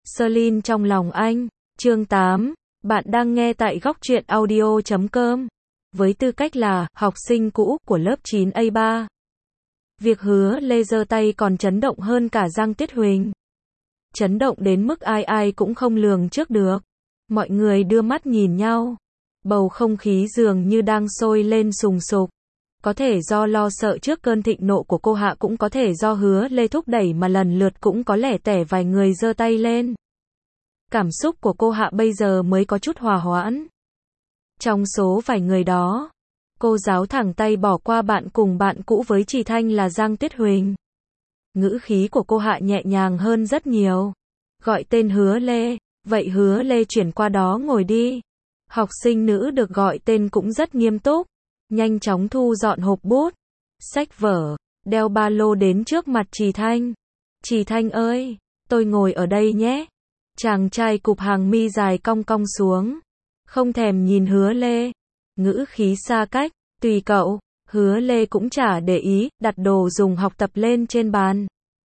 Celine trong lòng anh. Chương 8. Bạn đang nghe tại góc truyện audio.com. Với tư cách là học sinh cũ của lớp 9A3, việc Hứa Lê giơ tay còn chấn động hơn cả Giang Tiết Huỳnh. Chấn động đến mức ai ai cũng không lường trước được. Mọi người đưa mắt nhìn nhau. Bầu không khí dường như đang sôi lên sùng sục. Có thể do lo sợ trước cơn thịnh nộ của cô Hạ, cũng có thể do Hứa Lê thúc đẩy mà lần lượt cũng có lẻ tẻ vài người giơ tay lên. Cảm xúc của cô Hạ bây giờ mới có chút hòa hoãn. Trong số vài người đó, cô giáo thẳng tay bỏ qua bạn cùng bạn cũ với Trì Thanh là Giang Tiết Huỳnh. Ngữ khí của cô Hạ nhẹ nhàng hơn rất nhiều. Gọi tên Hứa Lê, vậy Hứa Lê chuyển qua đó ngồi đi. Học sinh nữ được gọi tên cũng rất nghiêm túc, nhanh chóng thu dọn hộp bút, sách vở, đeo ba lô đến trước mặt Trì Thanh. Trì Thanh ơi, tôi ngồi ở đây nhé. Chàng trai cụp hàng mi dài cong cong xuống, không thèm nhìn Hứa Lê. Ngữ khí xa cách, tùy cậu. Hứa Lê cũng chả để ý, đặt đồ dùng học tập lên trên bàn.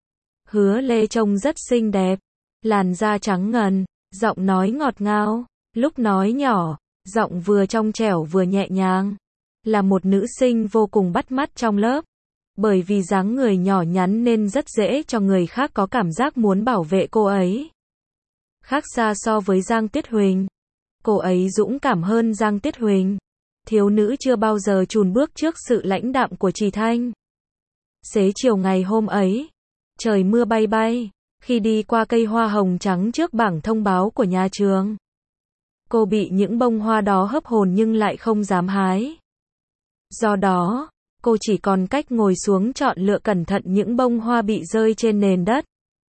Hứa Lê trông rất xinh đẹp, làn da trắng ngần, giọng nói ngọt ngào, lúc nói nhỏ, giọng vừa trong trẻo vừa nhẹ nhàng. Là một nữ sinh vô cùng bắt mắt trong lớp. Bởi vì dáng người nhỏ nhắn nên rất dễ cho người khác có cảm giác muốn bảo vệ cô ấy. Khác xa so với Giang Tiết Huỳnh. Cô ấy dũng cảm hơn Giang Tiết Huỳnh. Thiếu nữ chưa bao giờ chùn bước trước sự lãnh đạm của Trì Thanh. Xế chiều ngày hôm ấy, trời mưa bay bay, khi đi qua cây hoa hồng trắng trước bảng thông báo của nhà trường, cô bị những bông hoa đó hấp hồn nhưng lại không dám hái. Do đó, cô chỉ còn cách ngồi xuống chọn lựa cẩn thận những bông hoa bị rơi trên nền đất.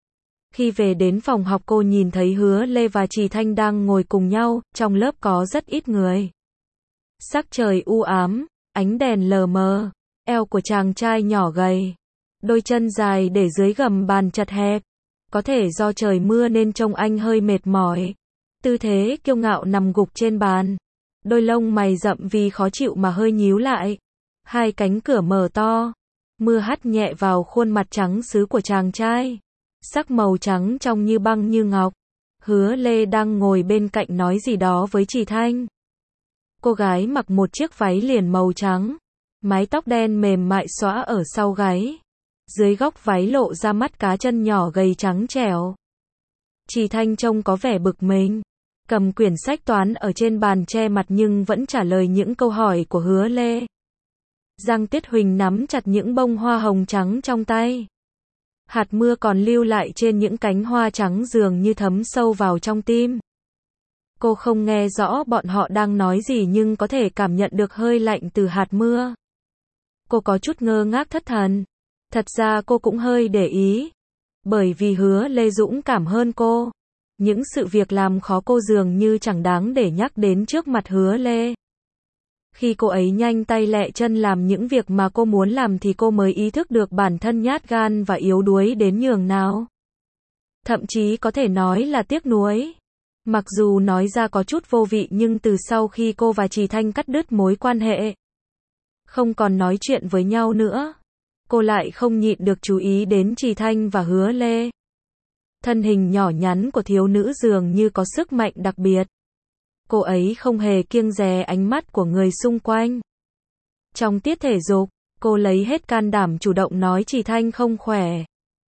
Khi về đến phòng học, cô nhìn thấy Hứa Lê và Trì Thanh đang ngồi cùng nhau, trong lớp có rất ít người. Sắc trời u ám, ánh đèn lờ mờ, eo của chàng trai nhỏ gầy, đôi chân dài để dưới gầm bàn chật hẹp. Có thể do trời mưa nên trông anh hơi mệt mỏi. Tư thế kiêu ngạo nằm gục trên bàn. Đôi lông mày rậm vì khó chịu mà hơi nhíu lại. Hai cánh cửa mở to. Mưa hắt nhẹ vào khuôn mặt trắng sứ của chàng trai. Sắc màu trắng trong như băng như ngọc. Hứa Lê đang ngồi bên cạnh nói gì đó với Trì Thanh. Cô gái mặc một chiếc váy liền màu trắng. Mái tóc đen mềm mại xõa ở sau gáy. Dưới góc váy lộ ra mắt cá chân nhỏ gầy trắng trẻo. Trì Thanh trông có vẻ bực mình. Cầm quyển sách toán ở trên bàn che mặt nhưng vẫn trả lời những câu hỏi của Hứa Lê. Giang Tiết Huỳnh nắm chặt những bông hoa hồng trắng trong tay. Hạt mưa còn lưu lại trên những cánh hoa trắng dường như thấm sâu vào trong tim. Cô không nghe rõ bọn họ đang nói gì nhưng có thể cảm nhận được hơi lạnh từ hạt mưa. Cô có chút ngơ ngác thất thần. Thật ra cô cũng hơi để ý. Bởi vì Hứa Lê dũng cảm hơn cô. Những sự việc làm khó cô dường như chẳng đáng để nhắc đến trước mặt Hứa Lê. Khi cô ấy nhanh tay lẹ chân làm những việc mà cô muốn làm thì cô mới ý thức được bản thân nhát gan và yếu đuối đến nhường nào. Thậm chí có thể nói là tiếc nuối. Mặc dù nói ra có chút vô vị nhưng từ sau khi cô và Trì Thanh cắt đứt mối quan hệ, không còn nói chuyện với nhau nữa, cô lại không nhịn được chú ý đến Trì Thanh và Hứa Lê. Thân hình nhỏ nhắn của thiếu nữ dường như có sức mạnh đặc biệt. Cô ấy không hề kiêng dè ánh mắt của người xung quanh. Trong tiết thể dục, cô lấy hết can đảm chủ động nói Trì Thanh không khỏe,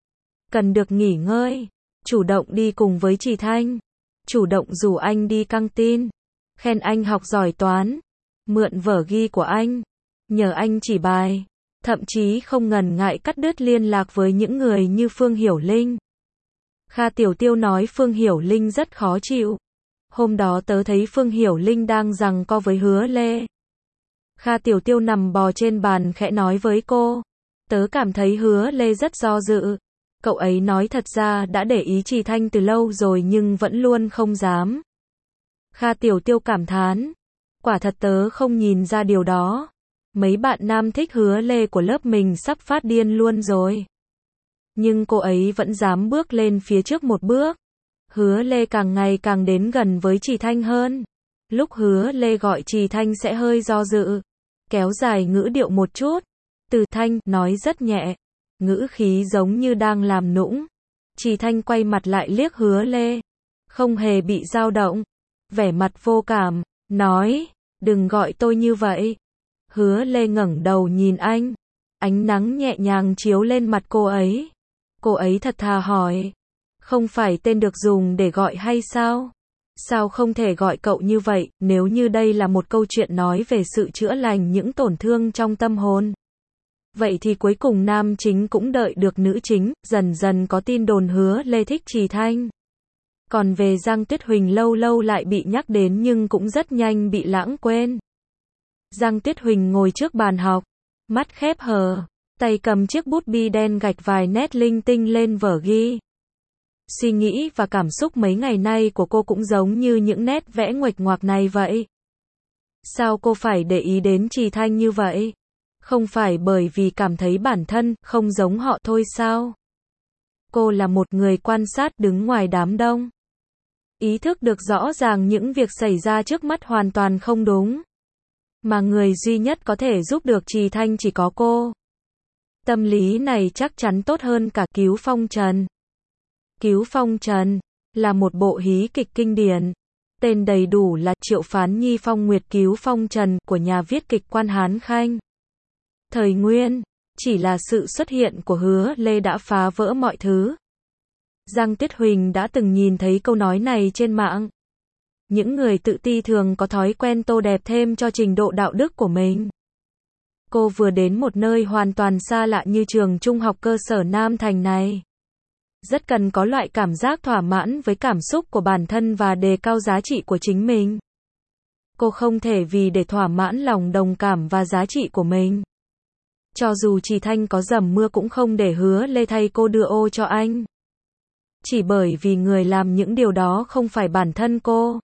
cần được nghỉ ngơi. Chủ động đi cùng với Trì Thanh. Chủ động rủ anh đi căng tin. Khen anh học giỏi toán. Mượn vở ghi của anh. Nhờ anh chỉ bài. Thậm chí không ngần ngại cắt đứt liên lạc với những người như Phương Hiểu Linh. Kha Tiểu Tiêu nói Phương Hiểu Linh rất khó chịu. Hôm đó tớ thấy Phương Hiểu Linh đang giằng co với Hứa Lê. Kha Tiểu Tiêu nằm bò trên bàn khẽ nói với cô. Tớ cảm thấy Hứa Lê rất do dự. Cậu ấy nói thật ra đã để ý Trì Thanh từ lâu rồi nhưng vẫn luôn không dám. Kha Tiểu Tiêu cảm thán. Quả thật tớ không nhìn ra điều đó. Mấy bạn nam thích Hứa Lê của lớp mình sắp phát điên luôn rồi. Nhưng cô ấy vẫn dám bước lên phía trước một bước. Hứa Lê càng ngày càng đến gần với Trì Thanh hơn. Lúc Hứa Lê gọi Trì Thanh sẽ hơi do dự. Kéo dài ngữ điệu một chút. Từ Thanh, nói rất nhẹ. Ngữ khí giống như đang làm nũng. Trì Thanh quay mặt lại liếc Hứa Lê. không hề bị dao động, vẻ mặt vô cảm, nói, đừng gọi tôi như vậy. Hứa Lê ngẩng đầu nhìn anh, ánh nắng nhẹ nhàng chiếu lên mặt cô ấy. Cô ấy thật thà hỏi, không phải tên được dùng để gọi hay sao? Sao không thể gọi cậu như vậy, nếu như đây là một câu chuyện nói về sự chữa lành những tổn thương trong tâm hồn? Vậy thì cuối cùng nam chính cũng đợi được nữ chính, dần dần có tin đồn Hứa Lê thích Trì Thanh. Còn về Giang Tuyết Huỳnh lâu lâu lại bị nhắc đến nhưng cũng rất nhanh bị lãng quên. Giang Tuyết Huỳnh ngồi trước bàn học, mắt khép hờ, tay cầm chiếc bút bi đen gạch vài nét linh tinh lên vở ghi. Suy nghĩ và cảm xúc mấy ngày nay của cô cũng giống như những nét vẽ nguệch ngoạc này vậy. Sao cô phải để ý đến Trì Thanh như vậy? Không phải bởi vì cảm thấy bản thân không giống họ thôi sao? Cô là một người quan sát đứng ngoài đám đông. Ý thức được rõ ràng những việc xảy ra trước mắt hoàn toàn không đúng. Mà người duy nhất có thể giúp được Trì Thanh chỉ có cô. Tâm lý này chắc chắn tốt hơn cả Cứu Phong Trần. Cứu Phong Trần là một bộ hí kịch kinh điển. Tên đầy đủ là Triệu Phán Nhi Phong Nguyệt Cứu Phong Trần của nhà viết kịch Quan Hán Khanh. Thời Nguyên, chỉ là sự xuất hiện của Hứa Lê đã phá vỡ mọi thứ. Giang Tuyết Huỳnh đã từng nhìn thấy câu nói này trên mạng. Những người tự ti thường có thói quen tô đẹp thêm cho trình độ đạo đức của mình. Cô vừa đến một nơi hoàn toàn xa lạ như trường trung học cơ sở Nam Thành này. Rất cần có loại cảm giác thỏa mãn với cảm xúc của bản thân và đề cao giá trị của chính mình. Cô không thể vì để thỏa mãn lòng đồng cảm và giá trị của mình. Cho dù Trì Thanh có dầm mưa cũng không để Hứa Lê thay cô đưa ô cho anh. Chỉ bởi vì người làm những điều đó không phải bản thân cô.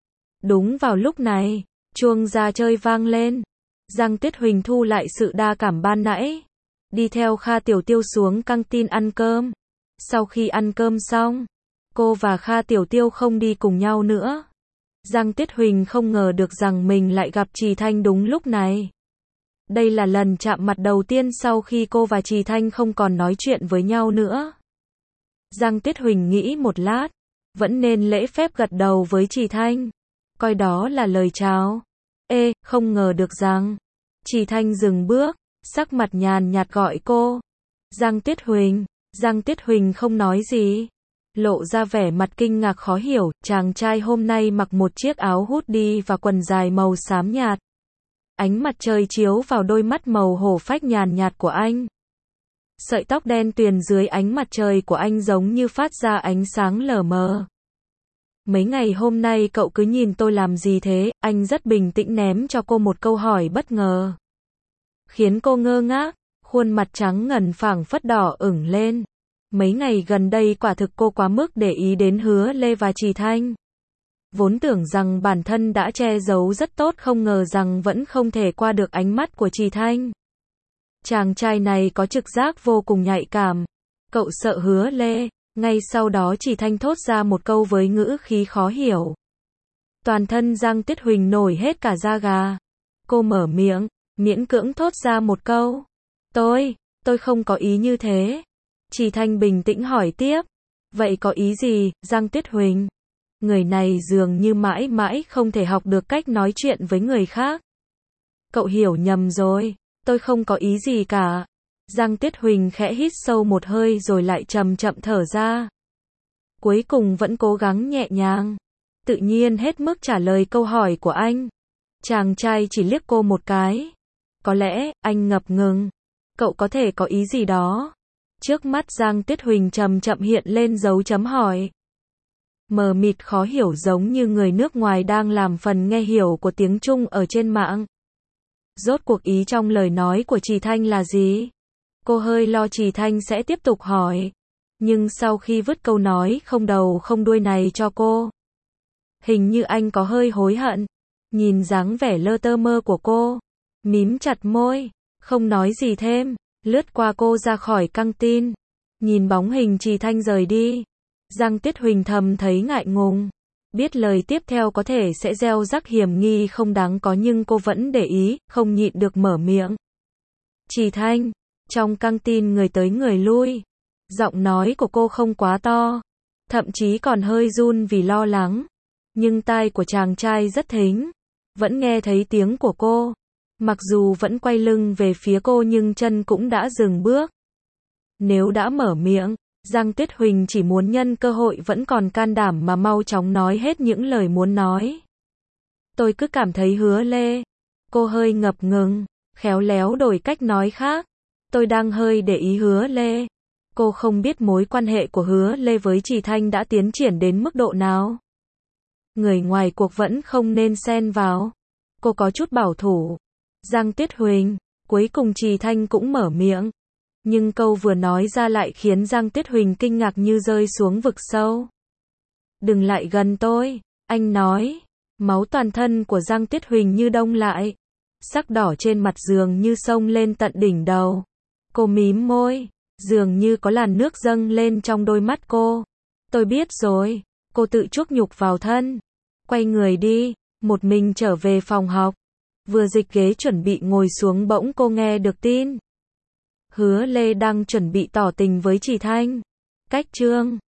Đúng vào lúc này, chuông ra chơi vang lên. Giang Tuyết Huỳnh thu lại sự đa cảm ban nãy. Đi theo Kha Tiểu Tiêu xuống căng tin ăn cơm. Sau khi ăn cơm xong, cô và Kha Tiểu Tiêu không đi cùng nhau nữa. Giang Tuyết Huỳnh không ngờ được rằng mình lại gặp Trì Thanh đúng lúc này. Đây là lần chạm mặt đầu tiên sau khi cô và Trì Thanh không còn nói chuyện với nhau nữa. Giang Tuyết Huỳnh nghĩ một lát, vẫn nên lễ phép gật đầu với Trì Thanh, coi đó là lời chào. Không ngờ được rằng, Trì Thanh dừng bước, sắc mặt nhàn nhạt gọi cô. Giang Tuyết Huỳnh. Giang Tuyết Huỳnh không nói gì, lộ ra vẻ mặt kinh ngạc khó hiểu. Chàng trai hôm nay mặc một chiếc áo hoodie và quần dài màu xám nhạt. Ánh mặt trời chiếu vào đôi mắt màu hổ phách nhàn nhạt của anh. Sợi tóc đen tuyền dưới ánh mặt trời của anh giống như phát ra ánh sáng lờ mờ. Mấy ngày hôm nay cậu cứ nhìn tôi làm gì thế? Anh rất bình tĩnh ném cho cô một câu hỏi bất ngờ, khiến cô ngơ ngác, khuôn mặt trắng ngần phảng phất đỏ ửng lên. Mấy ngày gần đây quả thực cô quá mức để ý đến Hứa Lê và Trì Thanh. Vốn tưởng rằng bản thân đã che giấu rất tốt, không ngờ rằng vẫn không thể qua được ánh mắt của Trì Thanh. Chàng trai này có trực giác vô cùng nhạy cảm. Cậu sợ Hứa Lê. Ngay sau đó Trì Thanh thốt ra một câu với ngữ khí khó hiểu. Toàn thân Giang Tuyết Huỳnh nổi hết cả da gà. Cô mở miệng, miễn cưỡng thốt ra một câu. Tôi không có ý như thế. Trì Thanh bình tĩnh hỏi tiếp. Vậy có ý gì, Giang Tuyết Huỳnh? Người này dường như mãi mãi không thể học được cách nói chuyện với người khác. Cậu hiểu nhầm rồi, tôi không có ý gì cả. Giang Tuyết Huỳnh khẽ hít sâu một hơi rồi lại chậm chậm thở ra. Cuối cùng vẫn cố gắng nhẹ nhàng, tự nhiên hết mức trả lời câu hỏi của anh. Chàng trai chỉ liếc cô một cái. Có lẽ, anh ngập ngừng. Cậu có thể có ý gì đó? Trước mắt Giang Tuyết Huỳnh chậm chậm hiện lên dấu chấm hỏi. Mờ mịt khó hiểu giống như người nước ngoài đang làm phần nghe hiểu của tiếng Trung ở trên mạng. Rốt cuộc ý trong lời nói của Trì Thanh là gì? Cô hơi lo Trì Thanh sẽ tiếp tục hỏi. Nhưng sau khi vứt câu nói không đầu không đuôi này cho cô, hình như anh có hơi hối hận. Nhìn dáng vẻ lơ tơ mơ của cô, mím chặt môi, không nói gì thêm, lướt qua cô ra khỏi căng tin. Nhìn bóng hình Trì Thanh rời đi, Giang Tuyết Huỳnh thầm thấy ngại ngùng. Biết lời tiếp theo có thể sẽ gieo rắc hiểm nghi không đáng có nhưng cô vẫn để ý, không nhịn được mở miệng. Trì Thanh. Trong căng tin người tới người lui. Giọng nói của cô không quá to, thậm chí còn hơi run vì lo lắng. Nhưng tai của chàng trai rất thính, vẫn nghe thấy tiếng của cô. Mặc dù vẫn quay lưng về phía cô nhưng chân cũng đã dừng bước. Nếu đã mở miệng, Giang Tuyết Huỳnh chỉ muốn nhân cơ hội vẫn còn can đảm mà mau chóng nói hết những lời muốn nói. Tôi cứ cảm thấy Hứa Lê. Cô hơi ngập ngừng, khéo léo đổi cách nói khác. Tôi đang hơi để ý Hứa Lê. Cô không biết mối quan hệ của Hứa Lê với Trì Thanh đã tiến triển đến mức độ nào. Người ngoài cuộc vẫn không nên xen vào. Cô có chút bảo thủ. Giang Tuyết Huỳnh, cuối cùng Trì Thanh cũng mở miệng. Nhưng câu vừa nói ra lại khiến Giang Tuyết Huỳnh kinh ngạc như rơi xuống vực sâu. Đừng lại gần tôi, anh nói. Máu toàn thân của Giang Tuyết Huỳnh như đông lại. Sắc đỏ trên mặt dường như sông lên tận đỉnh đầu. Cô mím môi, dường như có làn nước dâng lên trong đôi mắt cô. Tôi biết rồi, cô tự chuốc nhục vào thân. Quay người đi, một mình trở về phòng học. Vừa dịch ghế chuẩn bị ngồi xuống bỗng cô nghe được tin. Hứa Lê đang chuẩn bị tỏ tình với Trì Thanh. Cách chương